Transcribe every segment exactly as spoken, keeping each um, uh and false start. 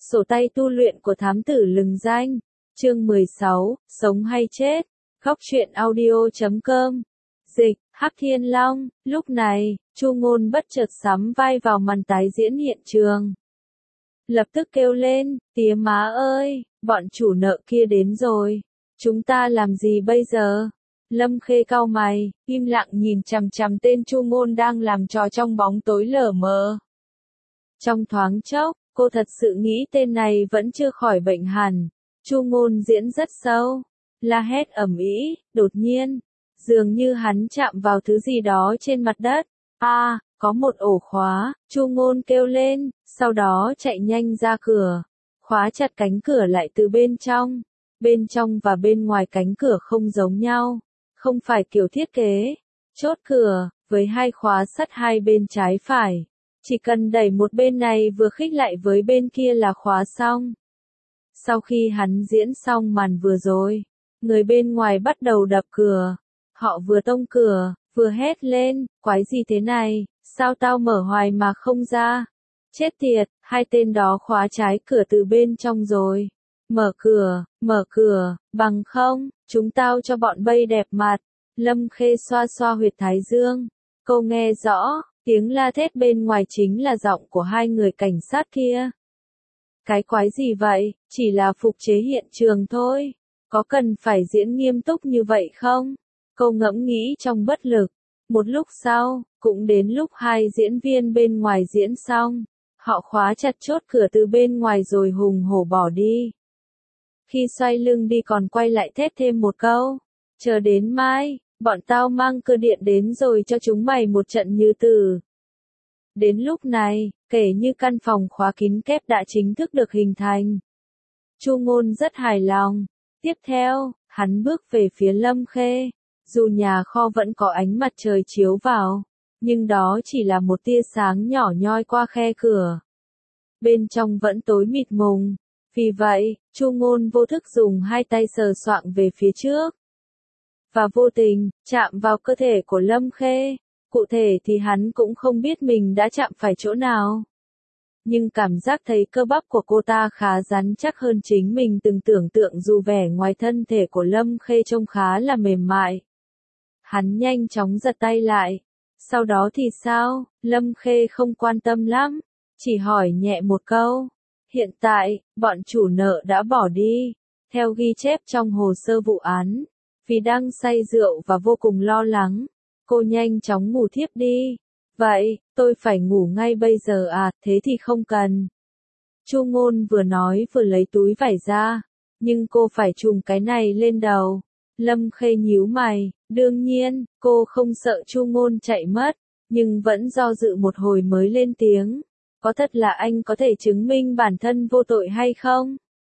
Sổ tay tu luyện của thám tử lừng danh. Chương mười sáu, sống hay chết. Góc truyện audio chấm com. Dịch, Hắc Thiên Long. Lúc này, Chu Ngôn bất chợt sắm vai vào màn tái diễn hiện trường. Lập tức kêu lên, tía má ơi, bọn chủ nợ kia đến rồi. Chúng ta làm gì bây giờ? Lâm Khê cau mày, im lặng nhìn chằm chằm tên Chu Ngôn đang làm trò trong bóng tối lờ mờ. Trong thoáng chốc, cô thật sự nghĩ tên này vẫn chưa khỏi bệnh hẳn. Chu Ngôn diễn rất sâu, la hét ầm ĩ, đột nhiên, dường như hắn chạm vào thứ gì đó trên mặt đất. A, à, có một ổ khóa, Chu Ngôn kêu lên, sau đó chạy nhanh ra cửa, khóa chặt cánh cửa lại từ bên trong. Bên trong và bên ngoài cánh cửa không giống nhau, không phải kiểu thiết kế chốt cửa với hai khóa sắt hai bên trái phải. Chỉ cần đẩy một bên này vừa khích lại với bên kia là khóa xong. Sau khi hắn diễn xong màn vừa rồi, người bên ngoài bắt đầu đập cửa. Họ vừa tông cửa, vừa hét lên, quái gì thế này, sao tao mở hoài mà không ra? Chết tiệt, hai tên đó khóa trái cửa từ bên trong rồi. Mở cửa, mở cửa, bằng không, chúng tao cho bọn bay đẹp mặt. Lâm Khê xoa xoa huyệt thái dương. Cô nghe rõ, tiếng la thét bên ngoài chính là giọng của hai người cảnh sát kia. Cái quái gì vậy, chỉ là phục chế hiện trường thôi. Có cần phải diễn nghiêm túc như vậy không? Cô ngẫm nghĩ trong bất lực. Một lúc sau, cũng đến lúc hai diễn viên bên ngoài diễn xong. Họ khóa chặt chốt cửa từ bên ngoài rồi hùng hổ bỏ đi. Khi xoay lưng đi còn quay lại thét thêm một câu. Chờ đến mai, bọn tao mang cơ điện đến rồi cho chúng mày một trận như tử. Đến lúc này, kể như căn phòng khóa kín kép đã chính thức được hình thành. Chu Ngôn rất hài lòng. Tiếp theo, hắn bước về phía Lâm Khê. Dù nhà kho vẫn có ánh mặt trời chiếu vào, nhưng đó chỉ là một tia sáng nhỏ nhoi qua khe cửa. Bên trong vẫn tối mịt mùng. Vì vậy, Chu Ngôn vô thức dùng hai tay sờ soạng về phía trước. Và vô tình, chạm vào cơ thể của Lâm Khê. Cụ thể thì hắn cũng không biết mình đã chạm phải chỗ nào. Nhưng cảm giác thấy cơ bắp của cô ta khá rắn chắc hơn chính mình từng tưởng tượng dù vẻ ngoài thân thể của Lâm Khê trông khá là mềm mại. Hắn nhanh chóng giật tay lại. Sau đó thì sao? Lâm Khê không quan tâm lắm. Chỉ hỏi nhẹ một câu. Hiện tại, bọn chủ nợ đã bỏ đi. Theo ghi chép trong hồ sơ vụ án. Vì đang say rượu và vô cùng lo lắng, cô nhanh chóng ngủ thiếp đi. Vậy, tôi phải ngủ ngay bây giờ à, thế thì không cần. Chu Ngôn vừa nói vừa lấy túi vải ra. Nhưng cô phải trùm cái này lên đầu. Lâm Khê nhíu mày, đương nhiên, cô không sợ Chu Ngôn chạy mất, nhưng vẫn do dự một hồi mới lên tiếng. Có thật là anh có thể chứng minh bản thân vô tội hay không?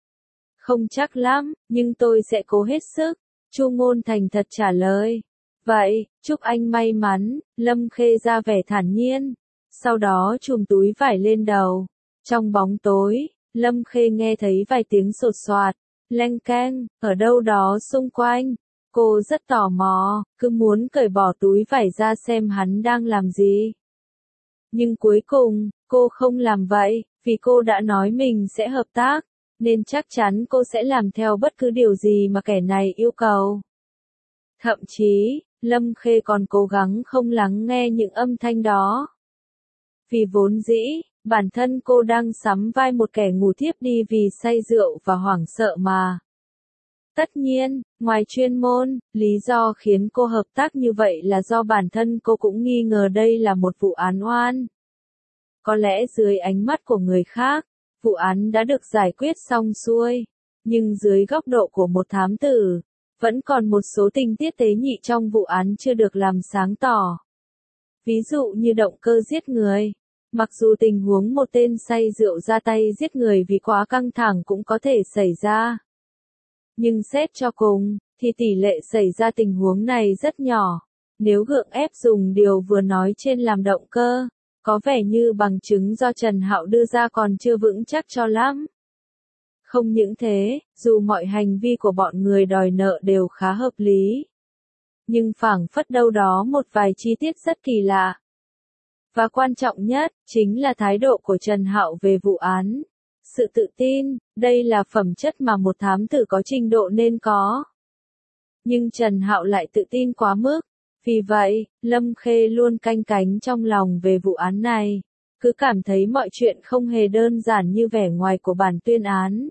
Không chắc lắm, nhưng tôi sẽ cố hết sức. Chu Ngôn thành thật trả lời. Vậy, chúc anh may mắn. Lâm Khê ra vẻ thản nhiên. Sau đó chùm túi vải lên đầu. Trong bóng tối, Lâm Khê nghe thấy vài tiếng sột soạt, leng keng, ở đâu đó xung quanh. Cô rất tò mò, cứ muốn cởi bỏ túi vải ra xem hắn đang làm gì. Nhưng cuối cùng, cô không làm vậy, vì cô đã nói mình sẽ hợp tác, nên chắc chắn cô sẽ làm theo bất cứ điều gì mà kẻ này yêu cầu. Thậm chí, Lâm Khê còn cố gắng không lắng nghe những âm thanh đó. Vì vốn dĩ, bản thân cô đang sắm vai một kẻ ngủ thiếp đi vì say rượu và hoảng sợ mà. Tất nhiên, ngoài chuyên môn, lý do khiến cô hợp tác như vậy là do bản thân cô cũng nghi ngờ đây là một vụ án oan. Có lẽ dưới ánh mắt của người khác, vụ án đã được giải quyết xong xuôi, nhưng dưới góc độ của một thám tử, vẫn còn một số tình tiết tế nhị trong vụ án chưa được làm sáng tỏ. Ví dụ như động cơ giết người. Mặc dù tình huống một tên say rượu ra tay giết người vì quá căng thẳng cũng có thể xảy ra. Nhưng xét cho cùng, thì tỷ lệ xảy ra tình huống này rất nhỏ. Nếu gượng ép dùng điều vừa nói trên làm động cơ, có vẻ như bằng chứng do Trần Hạo đưa ra còn chưa vững chắc cho lắm. Không những thế, dù mọi hành vi của bọn người đòi nợ đều khá hợp lý, nhưng phảng phất đâu đó một vài chi tiết rất kỳ lạ. Và quan trọng nhất, chính là thái độ của Trần Hạo về vụ án. sự tự tin, đây là phẩm chất mà một thám tử có trình độ nên có. Nhưng Trần Hạo lại tự tin quá mức, vì vậy, Lâm Khê luôn canh cánh trong lòng về vụ án này, cứ cảm thấy mọi chuyện không hề đơn giản như vẻ ngoài của bản tuyên án.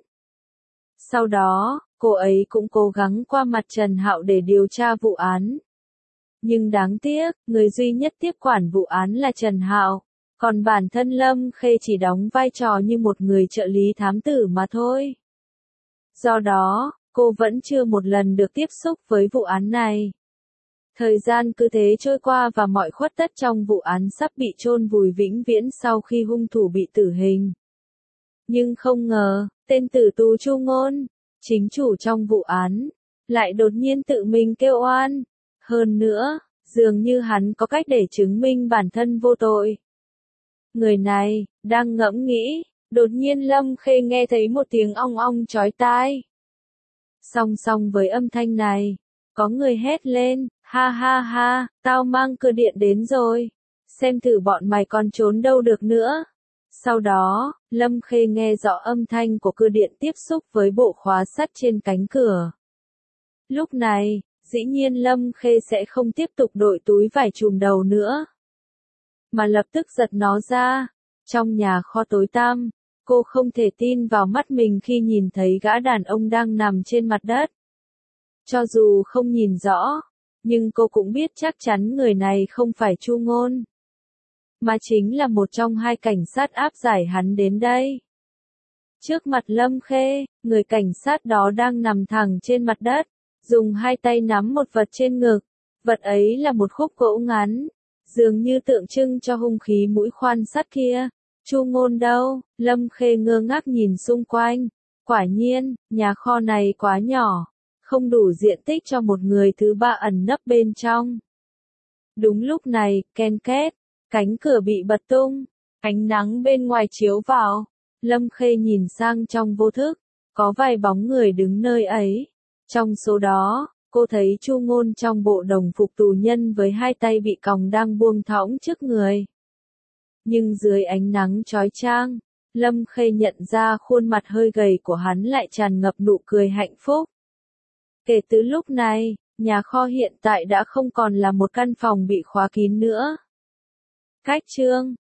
Sau đó, cô ấy cũng cố gắng qua mặt Trần Hạo để điều tra vụ án. Nhưng đáng tiếc, người duy nhất tiếp quản vụ án là Trần Hạo, còn bản thân Lâm Khê chỉ đóng vai trò như một người trợ lý thám tử mà thôi. Do đó, cô vẫn chưa một lần được tiếp xúc với vụ án này. Thời gian cứ thế trôi qua và mọi khuất tất trong vụ án sắp bị chôn vùi vĩnh viễn sau khi hung thủ bị tử hình. Nhưng không ngờ, tên tử tù Chu Ngôn, chính chủ trong vụ án, lại đột nhiên tự mình kêu oan. Hơn nữa, dường như hắn có cách để chứng minh bản thân vô tội. Người này, đang ngẫm nghĩ, đột nhiên Lâm Khê nghe thấy một tiếng ong ong chói tai. Song song với âm thanh này, có người hét lên, ha ha ha, tao mang cưa điện đến rồi, xem thử bọn mày còn trốn đâu được nữa. Sau đó, Lâm Khê nghe rõ âm thanh của cưa điện tiếp xúc với bộ khóa sắt trên cánh cửa. Lúc này, dĩ nhiên Lâm Khê sẽ không tiếp tục đội túi vải trùm đầu nữa, mà lập tức giật nó ra. Trong nhà kho tối tăm, cô không thể tin vào mắt mình khi nhìn thấy gã đàn ông đang nằm trên mặt đất. Cho dù không nhìn rõ, nhưng cô cũng biết chắc chắn người này không phải Chu Ngôn, mà chính là một trong hai cảnh sát áp giải hắn đến đây. Trước mặt Lâm Khê, người cảnh sát đó đang nằm thẳng trên mặt đất, dùng hai tay nắm một vật trên ngực. Vật ấy là một khúc gỗ ngắn, dường như tượng trưng cho hung khí mũi khoan sắt kia. Chu Ngôn đâu? Lâm Khê ngơ ngác nhìn xung quanh. Quả nhiên, nhà kho này quá nhỏ, không đủ diện tích cho một người thứ ba ẩn nấp bên trong. Đúng lúc này, ken két, cánh cửa bị bật tung, ánh nắng bên ngoài chiếu vào. Lâm Khê nhìn sang trong vô thức, có vài bóng người đứng nơi ấy. Trong số đó, cô thấy Chu Ngôn trong bộ đồng phục tù nhân với hai tay bị còng đang buông thõng trước người. Nhưng dưới ánh nắng chói chang, Lâm Khê nhận ra khuôn mặt hơi gầy của hắn lại tràn ngập nụ cười hạnh phúc. Kể từ lúc này, nhà kho hiện tại đã không còn là một căn phòng bị khóa kín nữa. Cách chương